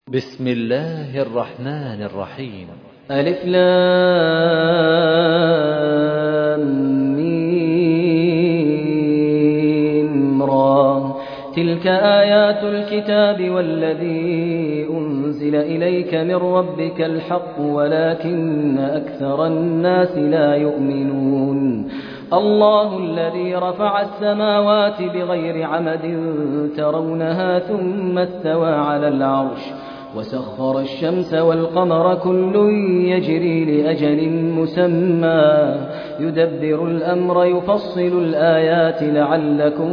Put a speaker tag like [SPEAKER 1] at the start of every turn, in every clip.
[SPEAKER 1] بسم الله الرحمن الرحيم.
[SPEAKER 2] ألف لام ميم را. تلك آيات الكتاب والذي أنزل إليك من ربك الحق ولكن أكثر الناس لا يؤمنون. الله الذي رفع السماوات بغير عمد ترونها ثم استوى على العرش وسخر الشمس والقمر كل يجري لأجل مسمى يدبر الأمر يفصل الآيات لعلكم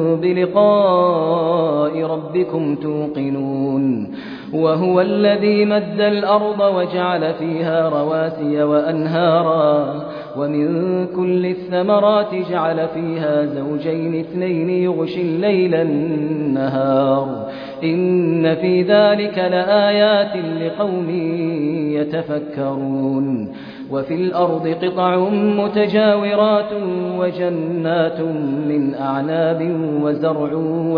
[SPEAKER 2] بلقاء ربكم توقنون. وهو الذي مد الأرض وجعل فيها رواسي وأنهارا ومن كل الثمرات جعل فيها زوجين اثنين يغشي الليل النهار إن في ذلك لآيات لقوم يتفكرون. وفي الأرض قطع متجاورات وجنات من أعناب وزرع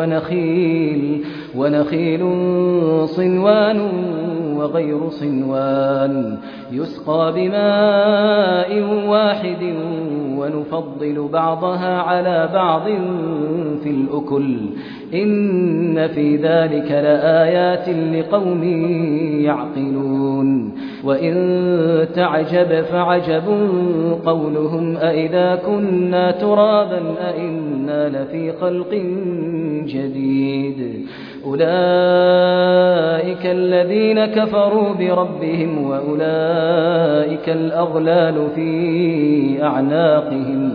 [SPEAKER 2] ونخيل صنوان وغير صنوان يسقى بماء واحد ونفضل بعضها على بعض في الأكل إن في ذلك لآيات لقوم يعقلون. وإن تعجب فعجب قولهم أإذا كنا ترابا أإنا لفي خلق جديد أولئك الذين كفروا بربهم وأولئك الأغلال في أعناقهم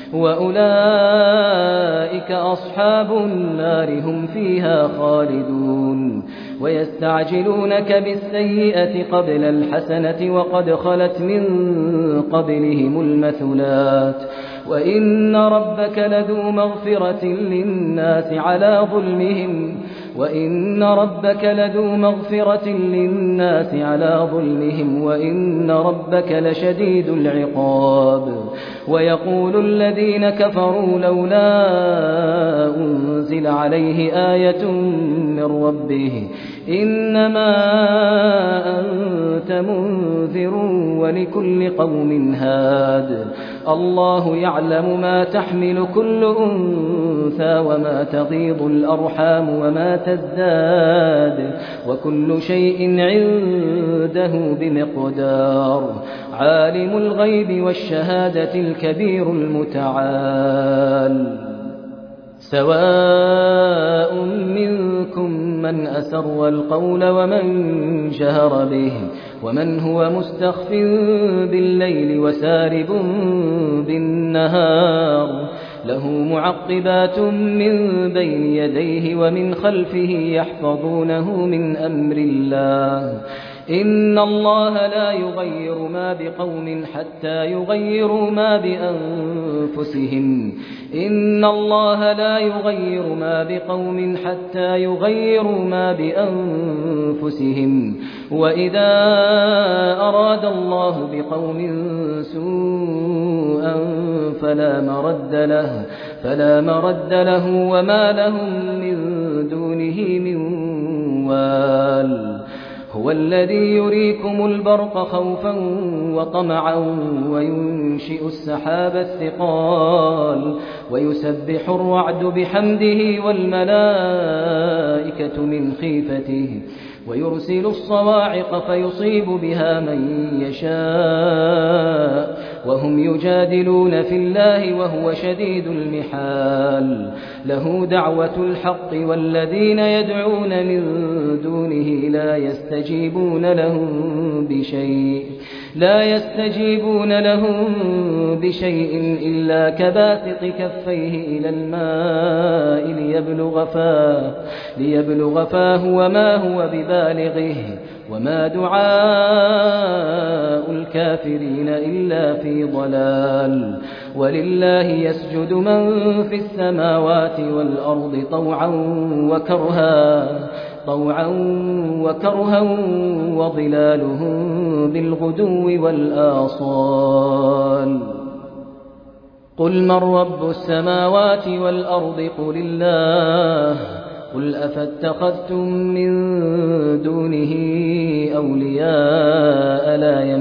[SPEAKER 2] وأولئك أصحاب النار هم فيها خالدون. ويستعجلونك بالسيئة قبل الحسنة وقد خلت من قبلهم المثلات وإن ربك لذو مغفرة للناس على ظلمهم وإن ربك لشديد العقاب. ويقول الذين كفروا لولا أنزل عليه آية من ربه إنما أنت منذر ولكل قوم هاد الله يعلم ما تحمل كل أنثى وما تغيض الأرحام وما تزداد وكل شيء عنده بمقدار. عالم الغيب والشهادة الكبير المتعال. سواء منكم من أسر القول ومن جهر به ومن هو مستخف بالليل وسارب بالنهار له معقبات من بين يديه ومن خلفه يحفظونه من أمر الله إن الله لا يغير ما بقوم حتى يغيروا ما بأنفسهم إن الله لا يغير ما بقوم حتى يغيروا ما بأنفسهم وإذا أراد الله بقوم سوءا فلا مرد له وما لهم من دونه من وال. هو الذي يريكم البرق خوفا وطمعا وينشئ السحاب الثقال ويسبح الرعد بحمده والملائكة من خيفته ويرسل الصواعق فيصيب بها من يشاء وهم يجادلون في الله وهو شديد المحال. له دعوة الحق والذين يدعون من دونه لا يستجيبون لهم بشيء إلا كباسط كفيه إلى الماء ليبلغ فاه وما هو ببالغه وما دعاء الكافرين إلا في ضلال. ولله يسجد من في السماوات والأرض طوعا وكرها وظلالهم بالغدو والآصال. قل من رب السماوات والأرض قل الله قل أفاتخذتم من دونه أولياء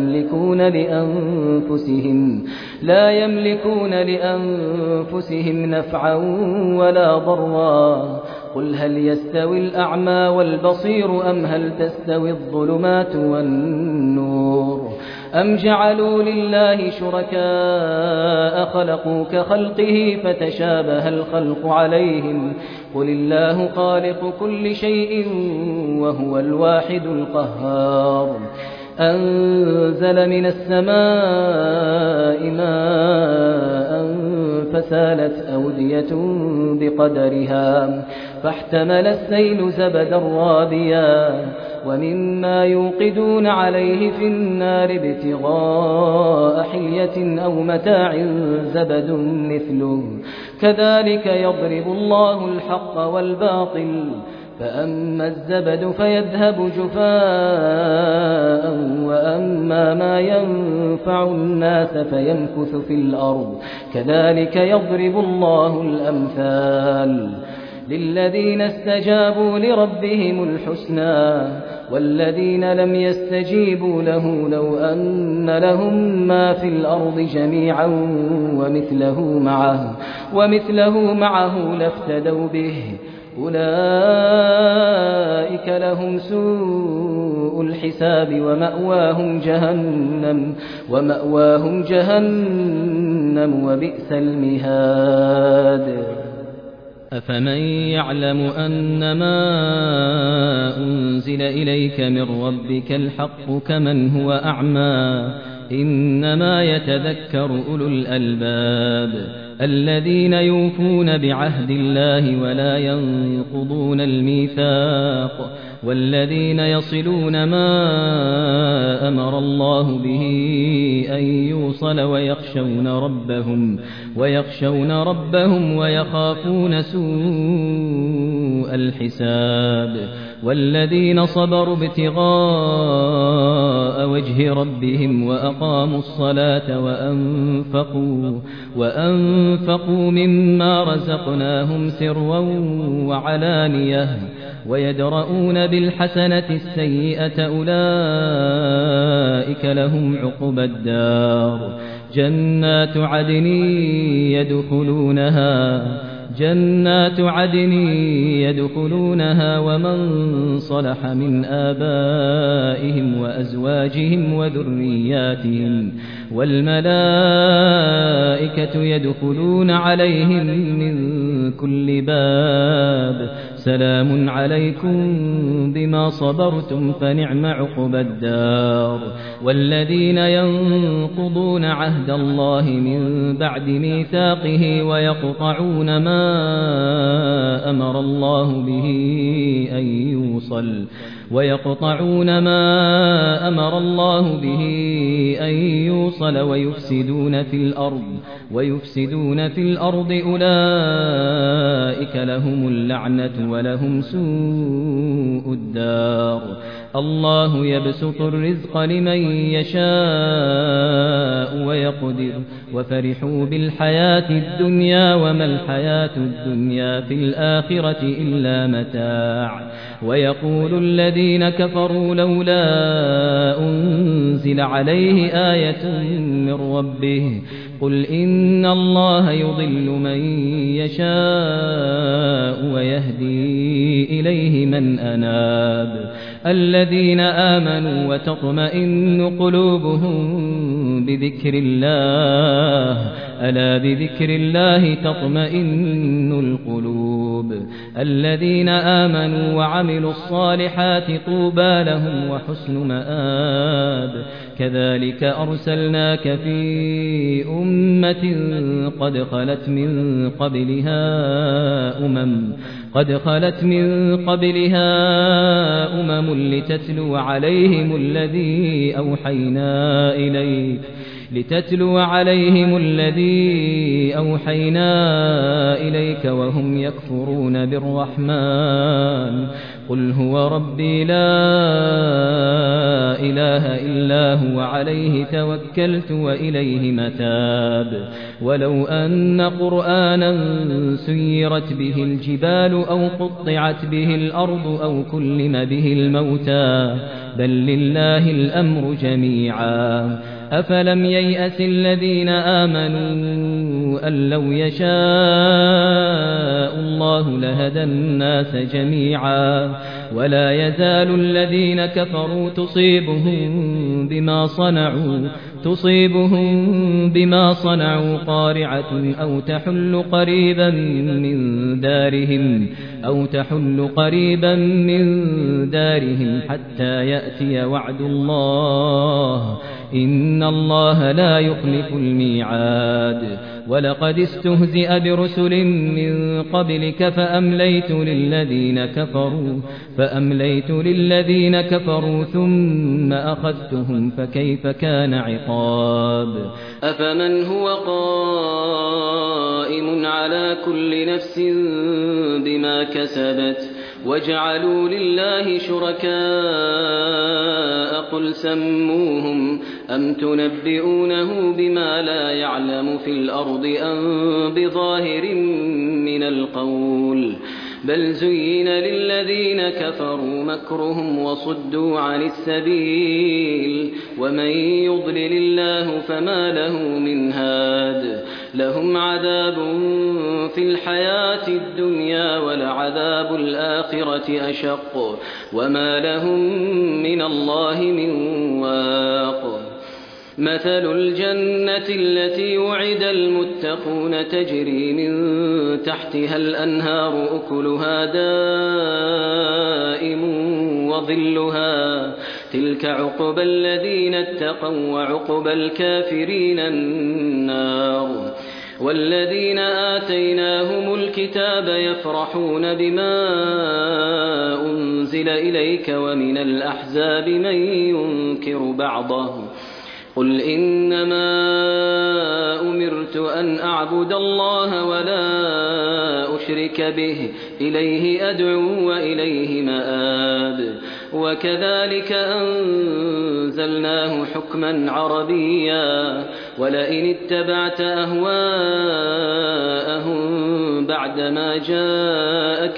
[SPEAKER 2] لا يملكون لأنفسهم نفعا ولا ضرا. قل هل يستوي الأعمى والبصير أم هل تستوي الظلمات والنور أم جعلوا لله شركاء خلقوا كخلقه فتشابه الخلق عليهم قل الله خالق كل شيء وهو الواحد القهار. أنزل من السماء ماء فسالت أودية بقدرها فاحتمل السيل زبدا رابيا ومما يوقدون عليه في النار ابتغاء حلية أو متاع زبد مثله كذلك يضرب الله الحق والباطل فأما الزبد فيذهب جفاء وأما ما ينفع الناس فيمكث في الأرض كذلك يضرب الله الأمثال. للذين استجابوا لربهم الحسنى والذين لم يستجيبوا له لو أن لهم ما في الأرض جميعا ومثله معه لافتدوا به أولئك لهم سوء الحساب ومأواهم جهنم وبئس المهاد.
[SPEAKER 3] أفمن يعلم أنما أنزل إليك من ربك الحق كمن هو أعمى إنما يتذكر أولو الألباب الذين يوفون بعهد الله ولا ينقضون الميثاق والذين يصلون ما أمر الله به أن يوصل ويخشون ربهم ويخافون سوء الحساب. والذين صبروا ابتغاء وجه ربهم وأقاموا الصلاة وأنفقوا مما رزقناهم سرا وعلانية ويدرؤون بالحسنة السيئة أولئك لهم عقبى الدار جنات عدن يدخلونها ومن صلح من آبائهم وأزواجهم وذرياتهم والملائكة يدخلون عليهم من كل باب سلام عليكم بما صبرتم فنعم عقبى الدار. والذين ينقضون عهد الله من بعد ميثاقه ويقطعون ما أمر الله به أن يوصل ويفسدون في الأرض أولئك لهم اللعنة ولهم سوء الدار. الله يبسط الرزق لمن يشاء ويقدر وفرحوا بالحياة الدنيا وما الحياة الدنيا في الآخرة إلا متاع. ويقول الذين كفروا لولا أنزل عليه آية من ربه قل إن الله يضل من يشاء ويهدي إليه من أناب. الذين آمنوا وتطمئن قلوبهم بذكر الله ألا بذكر الله تطمئن القلوب. الذين آمنوا وعملوا الصالحات طوبى لهم وحسن مآب. كذلك أرسلناك في أمة قد خلت من قبلها أمم لتتلو عليهم الذي أوحينا إليك لتتلو عليهم الذي أوحينا إليك وهم يكفرون بالرحمن قل هو ربي لا إله إلا هو عليه توكلت وإليه متاب ولو أن قرآنا سيرت به الجبال أو قطعت به الأرض أو كلم به الموتى بل لله الأمر جميعا أفلم ييأس الذين آمنوا أن لو يشاء الله لهدى الناس جميعا ولا يزال الذين كفروا تصيبهم بما صنعوا قارعة أو تحل قريبا من دارهم حتى يأتي وعد الله إن الله لا يخلف الميعاد ولقد استهزئ برسل من قبلك فأمليت للذين كفروا ثم أخذتهم فكيف كان عقاب
[SPEAKER 2] أفمن هو قائم على كل نفس بما كسبت وجعلوا لله شركاء قل سموهم أم تنبئونه بما لا يعلم في الأرض أم بظاهر من القول بل زين للذين كفروا مكرهم وصدوا عن السبيل ومن يضلل الله فما له من هاد لهم عذاب في الحياة الدنيا ولعذاب الآخرة أشق وما لهم من الله من واق مثل الجنة التي وعد المتقون تجري من تحتها الأنهار أكلها دائم وظلها تلك عقبى الذين اتقوا وعقبى الكافرين النار والذين آتيناهم الكتاب يفرحون بما أنزل إليك ومن الأحزاب من ينكر بعضه قل إنما أمرت أن أعبد الله ولا أشرك به إليه أدعو وإليه مآب وكذلك أنزلناه حكما عربيا ولئن اتبعت أهواءهم بعدما جاءك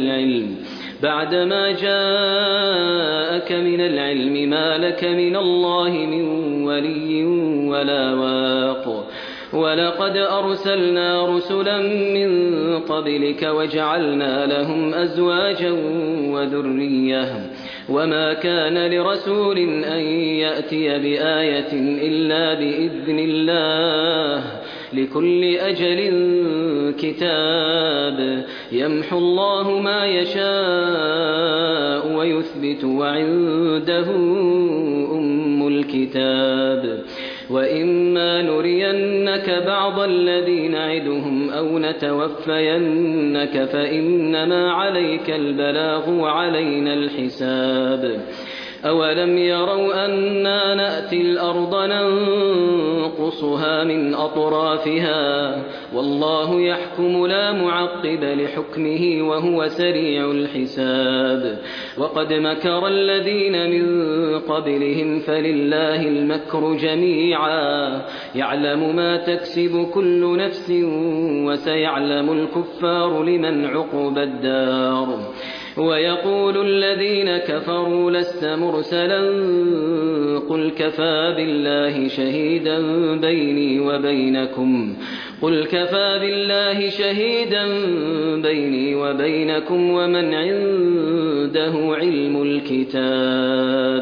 [SPEAKER 2] من العلم ما لك من الله من ولي ولا واق ولقد أرسلنا رسلا من قبلك وجعلنا لهم أزواجا وذرية وما كان لرسول أن يأتي بآية إلا بإذن الله لكل أجل كتاب يمحو الله ما يشاء ويثبت وعنده أم الكتاب وإما نرينك بعض الذي نعدهم أو نتوفينك فإنما عليك البلاغ وعلينا الحساب أولم يروا أنا نأتي الأرض ننقصها من أطرافها والله يحكم لا معقب لحكمه وهو سريع الحساب وقد مكر الذين من قبلهم فلله المكر جميعا يعلم ما تكسب كل نفس وسيعلم الكفار لمن عقبى الدار ويقول الذين كفروا لست مرسلا قل كفى بالله شهيدا بيني وبينكم ومن عنده علم الكتاب